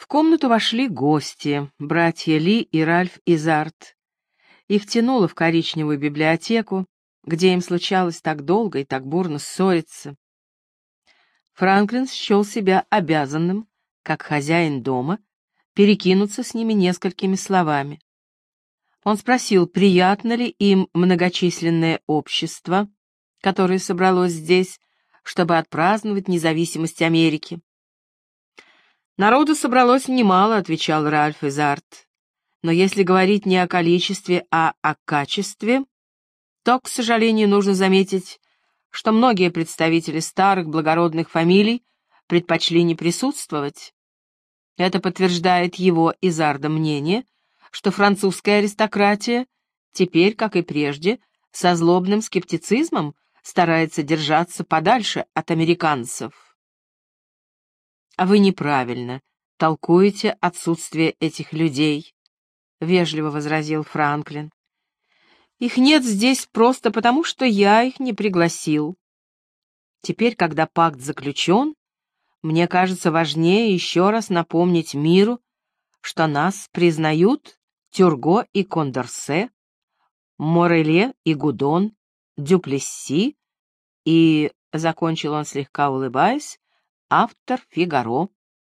В комнату вошли гости, братья Ли и Ральф Изард. Их тянуло в коричневую библиотеку, где им случалось так долго и так бурно ссориться. Франклин счел себя обязанным, как хозяин дома, перекинуться с ними несколькими словами. Он спросил, приятно ли им многочисленное общество, которое собралось здесь, чтобы отпраздновать независимость Америки. «Народу собралось немало», — отвечал Ральф Изард. «Но если говорить не о количестве, а о качестве, то, к сожалению, нужно заметить, что многие представители старых благородных фамилий предпочли не присутствовать. Это подтверждает его, Изарда, мнение, что французская аристократия теперь, как и прежде, со злобным скептицизмом старается держаться подальше от американцев. «А вы неправильно толкуете отсутствие этих людей», — вежливо возразил Франклин. «Их нет здесь просто потому, что я их не пригласил. Теперь, когда пакт заключен, мне кажется важнее еще раз напомнить миру, что нас признают Тюрго и Кондорсе, Мореле и Гудон, Дюплесси и, — закончил он, слегка улыбаясь, — автор «Фигаро».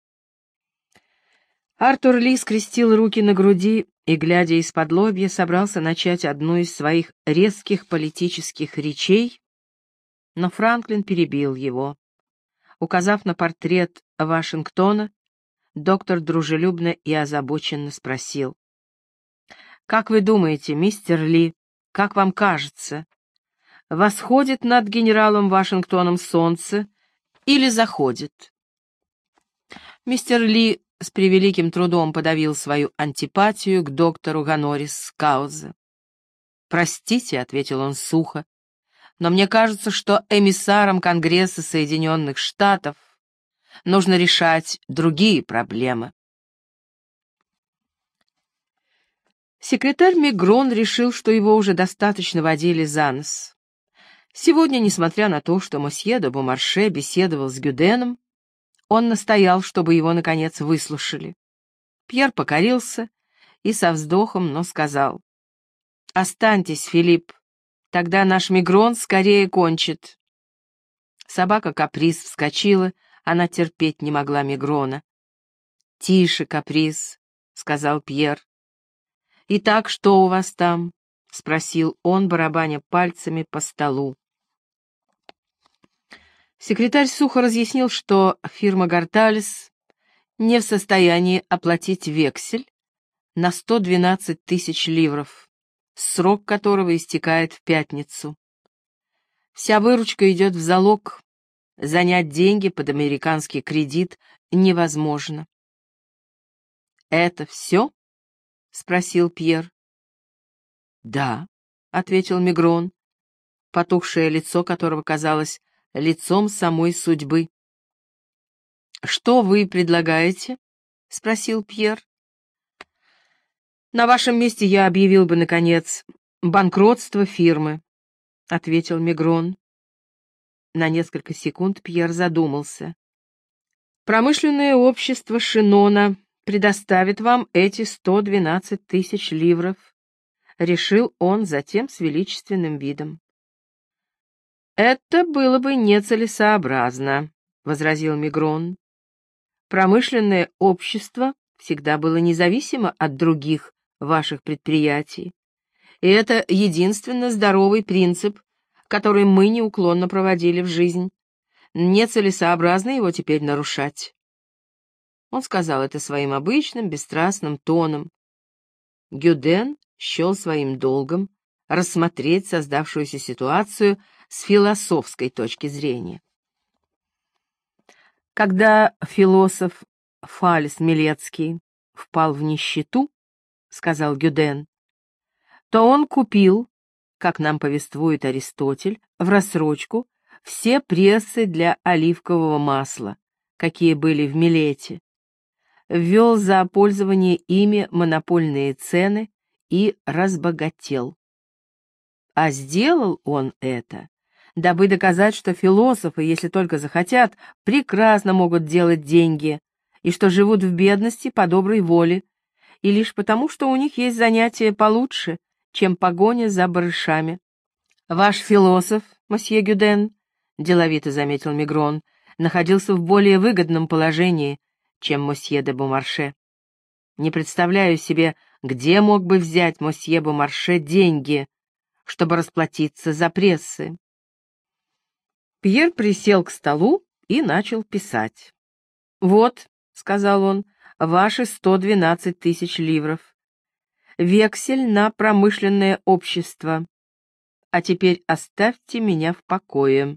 Артур Ли скрестил руки на груди и, глядя из-под лобья, собрался начать одну из своих резких политических речей, но Франклин перебил его. Указав на портрет Вашингтона, доктор дружелюбно и озабоченно спросил: «Как вы думаете, мистер Ли, как вам кажется, восходит над генералом Вашингтоном солнце или заходит?» Мистер Ли с превеликим трудом подавил свою антипатию к доктору Гонорис Каузе. «Простите», — ответил он сухо, — «но мне кажется, что эмиссарам Конгресса Соединенных Штатов нужно решать другие проблемы». Секретарь Мегрон решил, что его уже достаточно водили за нос. Сегодня, несмотря на то, что мосье де Бомарше беседовал с Гюденом, он настоял, чтобы его, наконец, выслушали. Пьер покорился и со вздохом, но сказал: «Останьтесь, Филипп, тогда наш Мегрон скорее кончит». Собака Каприз вскочила, она терпеть не могла Мегрона. «Тише, Каприз», — сказал Пьер. «Итак, что у вас там?» — спросил он, барабаня пальцами по столу. Секретарь сухо разъяснил, что фирма «Горталес» не в состоянии оплатить вексель на 112 тысяч ливров, срок которого истекает в пятницу. Вся выручка идет в залог, занять деньги под американский кредит невозможно. «Это все?» — спросил Пьер. «Да», — ответил Мегрон, потухшее лицо которого казалось лицом самой судьбы. «Что вы предлагаете?» — спросил Пьер. «На вашем месте я объявил бы, наконец, банкротство фирмы», — ответил Мегрон. На несколько секунд Пьер задумался. «Промышленное общество Шинона предоставит вам эти 112 тысяч ливров», — решил он затем с величественным видом. «Это было бы нецелесообразно», — возразил Мегрон. «Промышленное общество всегда было независимо от других ваших предприятий, и это единственно здоровый принцип, который мы неуклонно проводили в жизнь. Нецелесообразно его теперь нарушать». Он сказал это своим обычным бесстрастным тоном. Гюден счел своим долгом рассмотреть создавшуюся ситуацию с философской точки зрения. Когда философ Фалес Милецкий впал в нищету, — сказал Гюден, — то он купил, как нам повествует Аристотель, в рассрочку все прессы для оливкового масла, какие были в Милете, ввел за пользование ими монопольные цены и разбогател. А сделал он это, дабы доказать, что философы, если только захотят, прекрасно могут делать деньги, и что живут в бедности по доброй воле, и лишь потому, что у них есть занятия получше, чем погоня за барышами. Ваш философ, мосье Гюден, — деловито заметил Мигрон, — находился в более выгодном положении, чем мосье де Бомарше. Не представляю себе, где мог бы взять мосье Бомарше деньги, чтобы расплатиться за прессы. Пьер присел к столу и начал писать. «Вот», — сказал он, — «ваши 112 тысяч ливров. Вексель на промышленное общество. А теперь оставьте меня в покое».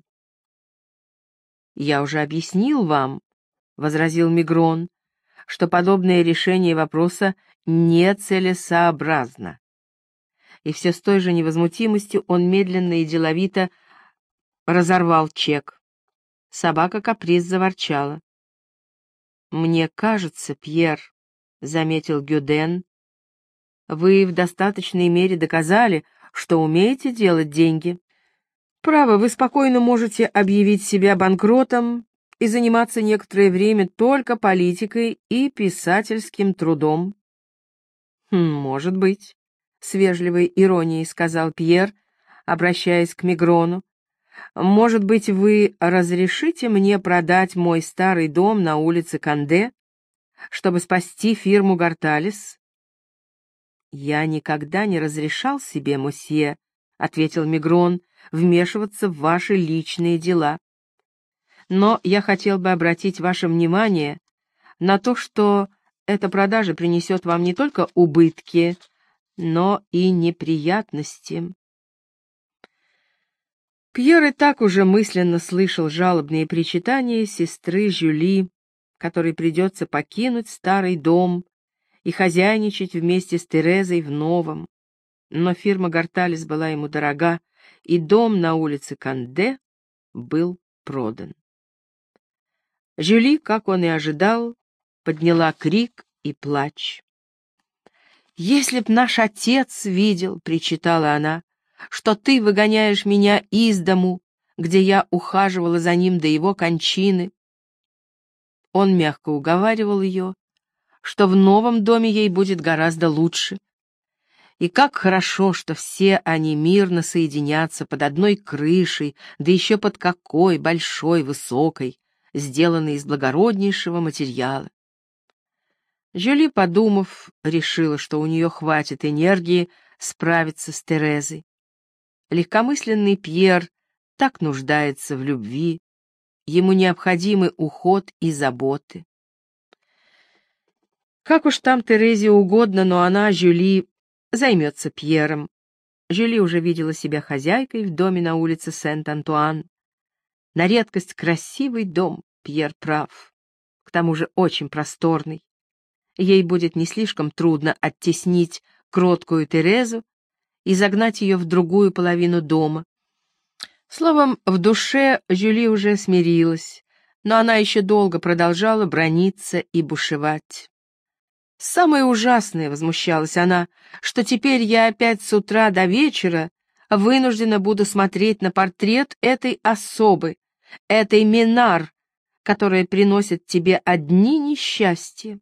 «Я уже объяснил вам», — возразил Мигрон, — «что подобное решение вопроса нецелесообразно». И все с той же невозмутимостью он медленно и деловито разорвал чек. Собака каприз заворчала. «Мне кажется, Пьер», — заметил Гюден, — «вы в достаточной мере доказали, что умеете делать деньги. Право, вы спокойно можете объявить себя банкротом и заниматься некоторое время только политикой и писательским трудом». «Может быть», — с вежливой иронией сказал Пьер, обращаясь к Мигрону. «Может быть, вы разрешите мне продать мой старый дом на улице Канде, чтобы спасти фирму Гарталис?» «Я никогда не разрешал себе, мосье», — ответил Мигрон, — «вмешиваться в ваши личные дела. Но я хотел бы обратить ваше внимание на то, что эта продажа принесет вам не только убытки, но и неприятности». Пьер и так уже мысленно слышал жалобные причитания сестры Жюли, которой придется покинуть старый дом и хозяйничать вместе с Терезой в новом. Но фирма Гарталис была ему дорога, и дом на улице Канде был продан. Жюли, как он и ожидал, подняла крик и плач. «Если б наш отец видел, — причитала она, — что ты выгоняешь меня из дому, где я ухаживала за ним до его кончины». Он мягко уговаривал ее, что в новом доме ей будет гораздо лучше. И как хорошо, что все они мирно соединятся под одной крышей, да еще под какой большой, высокой, сделанной из благороднейшего материала. Жюли, подумав, решила, что у нее хватит энергии справиться с Терезой. Легкомысленный Пьер так нуждается в любви, ему необходимы уход и заботы. Как уж там Терезе угодно, но она, Жюли, займется Пьером. Жюли уже видела себя хозяйкой в доме на улице Сент-Антуан. На редкость красивый дом, Пьер прав, к тому же очень просторный. Ей будет не слишком трудно оттеснить кроткую Терезу и загнать ее в другую половину дома. Словом, в душе Жюли уже смирилась, но она еще долго продолжала браниться и бушевать. «Самое ужасное, — возмущалась она, — что теперь я опять с утра до вечера вынуждена буду смотреть на портрет этой особы, этой Минар, которая приносит тебе одни несчастья».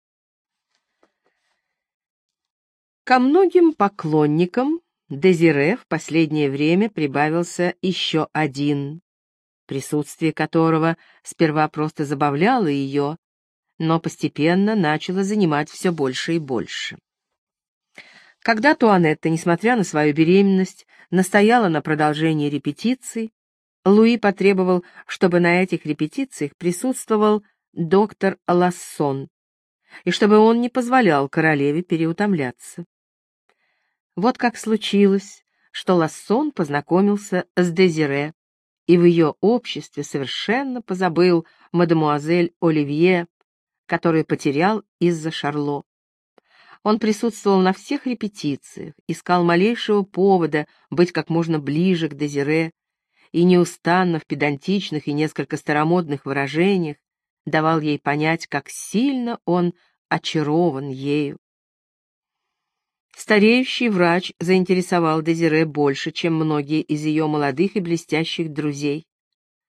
Ко многим поклонникам Дезире в последнее время прибавился еще один, присутствие которого сперва просто забавляло ее, но постепенно начало занимать все больше и больше. Когда Туанетта, несмотря на свою беременность, настояла на продолжении репетиций, Луи потребовал, чтобы на этих репетициях присутствовал доктор Лассон, и чтобы он не позволял королеве переутомляться. Вот как случилось, что Лассон познакомился с Дезире, и в ее обществе совершенно позабыл мадемуазель Оливье, которую потерял из-за Шарло. Он присутствовал на всех репетициях, искал малейшего повода быть как можно ближе к Дезире и неустанно в педантичных и несколько старомодных выражениях давал ей понять, как сильно он очарован ею. Стареющий врач заинтересовал Дезире больше, чем многие из ее молодых и блестящих друзей. В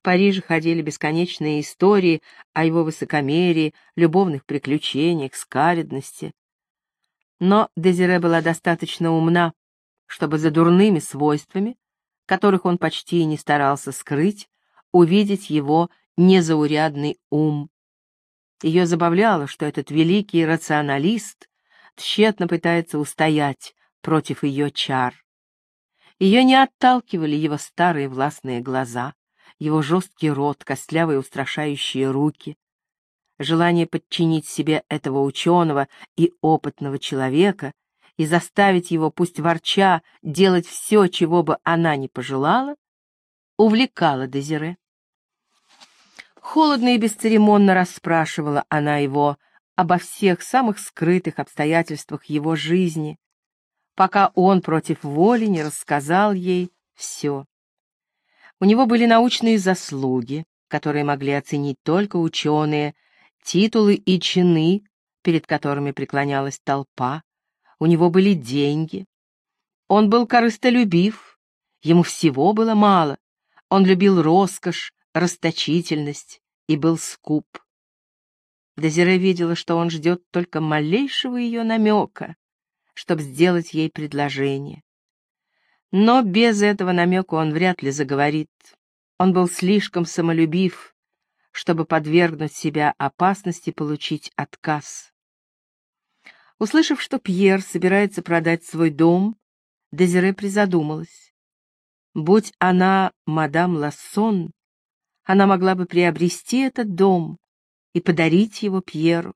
Париже ходили бесконечные истории о его высокомерии, любовных приключениях, скаредности. Но Дезире была достаточно умна, чтобы за дурными свойствами, которых он почти и не старался скрыть, увидеть его незаурядный ум. Ее забавляло, что этот великий рационалист тщетно пытается устоять против ее чар. Ее не отталкивали его старые властные глаза, его жесткий рот, костлявые устрашающие руки. Желание подчинить себе этого ученого и опытного человека и заставить его, пусть ворча, делать все, чего бы она ни пожелала, увлекало Дезире. Холодно и бесцеремонно расспрашивала она его обо всех самых скрытых обстоятельствах его жизни, пока он против воли не рассказал ей все. У него были научные заслуги, которые могли оценить только ученые, титулы и чины, перед которыми преклонялась толпа. У него были деньги. Он был корыстолюбив, ему всего было мало. Он любил роскошь, расточительность и был скуп. Дезире видела, что он ждет только малейшего ее намека, чтобы сделать ей предложение. Но без этого намека он вряд ли заговорит. Он был слишком самолюбив, чтобы подвергнуть себя опасности получить отказ. Услышав, что Пьер собирается продать свой дом, Дезире призадумалась. Будь она мадам Лассон, она могла бы приобрести этот дом и подарить его Пьеру.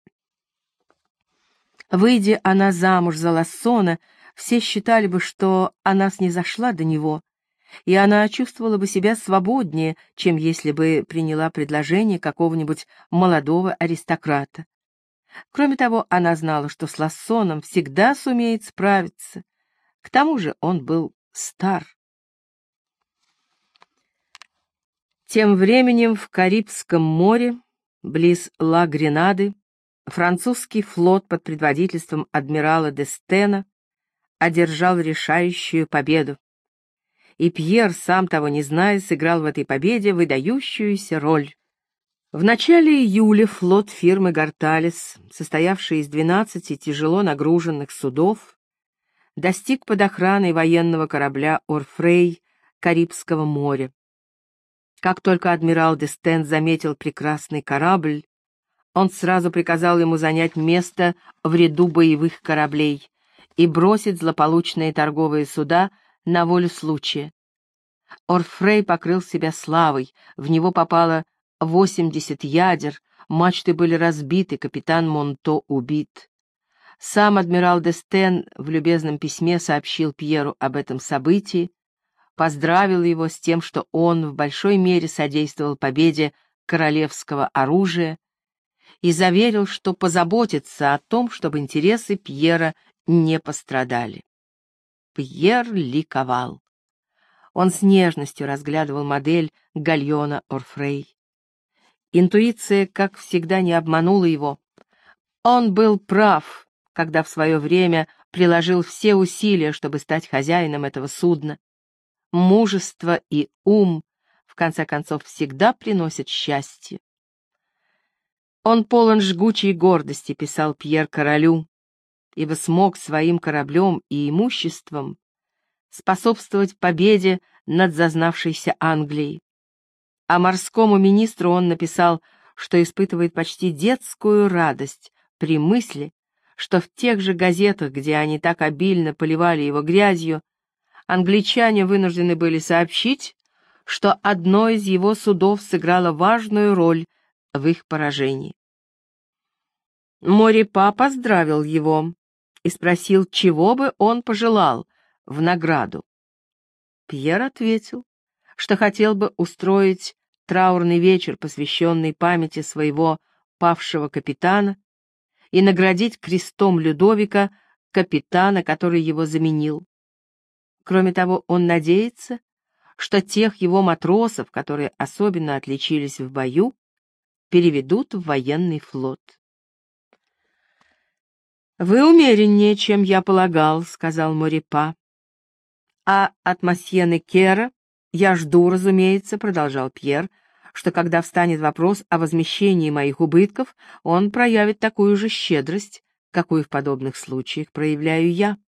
Выйдя она замуж за Лассона, все считали бы, что она снизошла до него, и она чувствовала бы себя свободнее, чем если бы приняла предложение какого-нибудь молодого аристократа. Кроме того, она знала, что с Лассоном всегда сумеет справиться. К тому же он был стар. Тем временем в Карибском море, близ Ла-Гренады, французский флот под предводительством адмирала Д'Эстена одержал решающую победу. И Пьер, сам того не зная, сыграл в этой победе выдающуюся роль. В начале июля флот фирмы «Горталес», состоявший из 12 тяжело нагруженных судов, достиг под охраной военного корабля «Орфрей» Карибского моря. Как только адмирал Д'Эстен заметил прекрасный корабль, он сразу приказал ему занять место в ряду боевых кораблей и бросить злополучные торговые суда на волю случая. Орфрей покрыл себя славой, в него попало 80 ядер, мачты были разбиты, капитан Монто убит. Сам адмирал Д'Эстен в любезном письме сообщил Пьеру об этом событии, поздравил его с тем, что он в большой мере содействовал победе королевского оружия, и заверил, что позаботится о том, чтобы интересы Пьера не пострадали. Пьер ликовал. Он с нежностью разглядывал модель гальона Орфрей. Интуиция, как всегда, не обманула его. Он был прав, когда в свое время приложил все усилия, чтобы стать хозяином этого судна. Мужество и ум, в конце концов, всегда приносят счастье. Он полон жгучей гордости, писал Пьер королю, ибо смог своим кораблем и имуществом способствовать победе над зазнавшейся Англией. А морскому министру он написал, что испытывает почти детскую радость при мысли, что в тех же газетах, где они так обильно поливали его грязью, англичане вынуждены были сообщить, что одно из его судов сыграло важную роль в их поражении. Морепа поздравил его и спросил, чего бы он пожелал в награду. Пьер ответил, что хотел бы устроить траурный вечер, посвященный памяти своего павшего капитана, и наградить крестом Людовика капитана, который его заменил. Кроме того, он надеется, что тех его матросов, которые особенно отличились в бою, переведут в военный флот. «Вы умереннее, чем я полагал», — сказал Морепа. «А от мосье Неккера «Я жду, разумеется», — продолжал Пьер, «что когда встанет вопрос о возмещении моих убытков, он проявит такую же щедрость, какую в подобных случаях проявляю я».